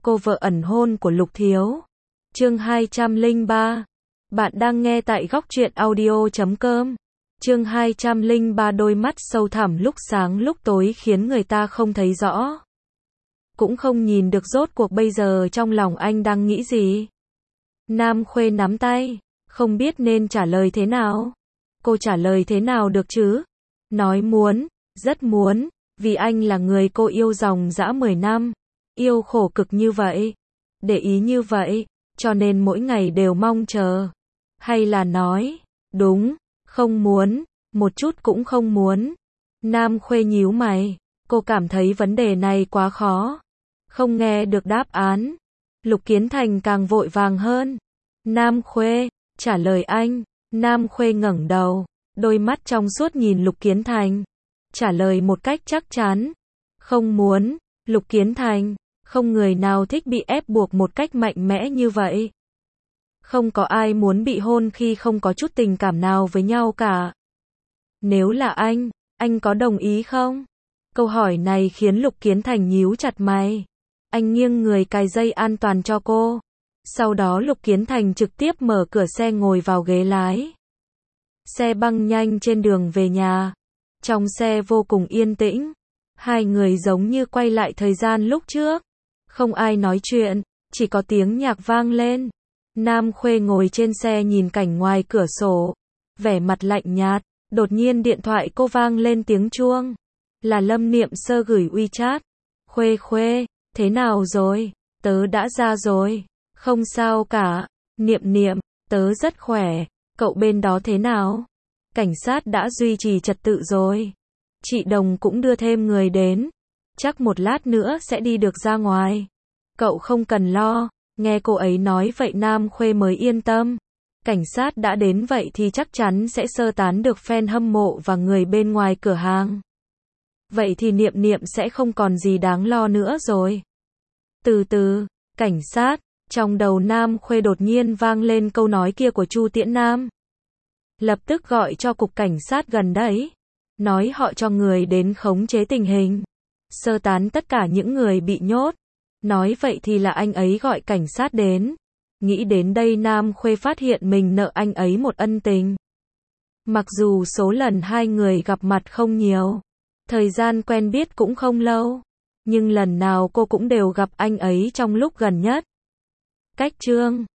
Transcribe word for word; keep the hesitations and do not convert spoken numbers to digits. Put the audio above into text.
cô vợ ẩn hôn của Lục Thiếu. Chương hai trăm lẻ ba. Bạn đang nghe tại góc truyện audio chấm com. Chương hai trăm lẻ ba. Đôi mắt sâu thẳm lúc sáng lúc tối khiến người ta không thấy rõ. Cũng không nhìn được rốt cuộc bây giờ trong lòng anh đang nghĩ gì. Nam Khuê nắm tay, không biết nên trả lời thế nào. Cô trả lời thế nào được chứ? Nói muốn, rất muốn, vì anh là người cô yêu dòng dã mười năm. Yêu khổ cực như vậy, để ý như vậy, cho nên mỗi ngày đều mong chờ. Hay là nói, đúng, không muốn, một chút cũng không muốn. Nam Khuê nhíu mày, cô cảm thấy vấn đề này quá khó. Không nghe được đáp án. Lục Kiến Thành càng vội vàng hơn. Nam Khuê, trả lời anh. Nam Khuê ngẩng đầu, đôi mắt trong suốt nhìn Lục Kiến Thành. Trả lời một cách chắc chắn. Không muốn, Lục Kiến Thành, không người nào thích bị ép buộc một cách mạnh mẽ như vậy. Không có ai muốn bị hôn khi không có chút tình cảm nào với nhau cả. Nếu là anh, anh có đồng ý không? Câu hỏi này khiến Lục Kiến Thành nhíu chặt mày. Anh nghiêng người cài dây an toàn cho cô. Sau đó Lục Kiến Thành trực tiếp mở cửa xe ngồi vào ghế lái. Xe băng nhanh trên đường về nhà. Trong xe vô cùng yên tĩnh. Hai người giống như quay lại thời gian lúc trước. Không ai nói chuyện, chỉ có tiếng nhạc vang lên. Nam Khuê ngồi trên xe nhìn cảnh ngoài cửa sổ. Vẻ mặt lạnh nhạt. Đột nhiên điện thoại cô vang lên tiếng chuông. Là Lâm Niệm Sơ gửi WeChat. Khuê Khuê, thế nào rồi? Tớ đã ra rồi. Không sao cả. Niệm Niệm, tớ rất khỏe. Cậu bên đó thế nào? Cảnh sát đã duy trì trật tự rồi. Chị Đồng cũng đưa thêm người đến. Chắc một lát nữa sẽ đi được ra ngoài. Cậu không cần lo. Nghe cô ấy nói vậy Nam Khuê mới yên tâm. Cảnh sát đã đến vậy thì chắc chắn sẽ sơ tán được fan hâm mộ và người bên ngoài cửa hàng. Vậy thì Niệm Niệm sẽ không còn gì đáng lo nữa rồi. Từ từ, cảnh sát, trong đầu Nam Khuê đột nhiên vang lên câu nói kia của Chu Tiễn Nam. Lập tức gọi cho cục cảnh sát gần đấy. Nói họ cho người đến khống chế tình hình. Sơ tán tất cả những người bị nhốt. Nói vậy thì là anh ấy gọi cảnh sát đến. Nghĩ đến đây Nam Khuê phát hiện mình nợ anh ấy một ân tình. Mặc dù số lần hai người gặp mặt không nhiều. Thời gian quen biết cũng không lâu. Nhưng lần nào cô cũng đều gặp anh ấy trong lúc gần nhất. Cách chương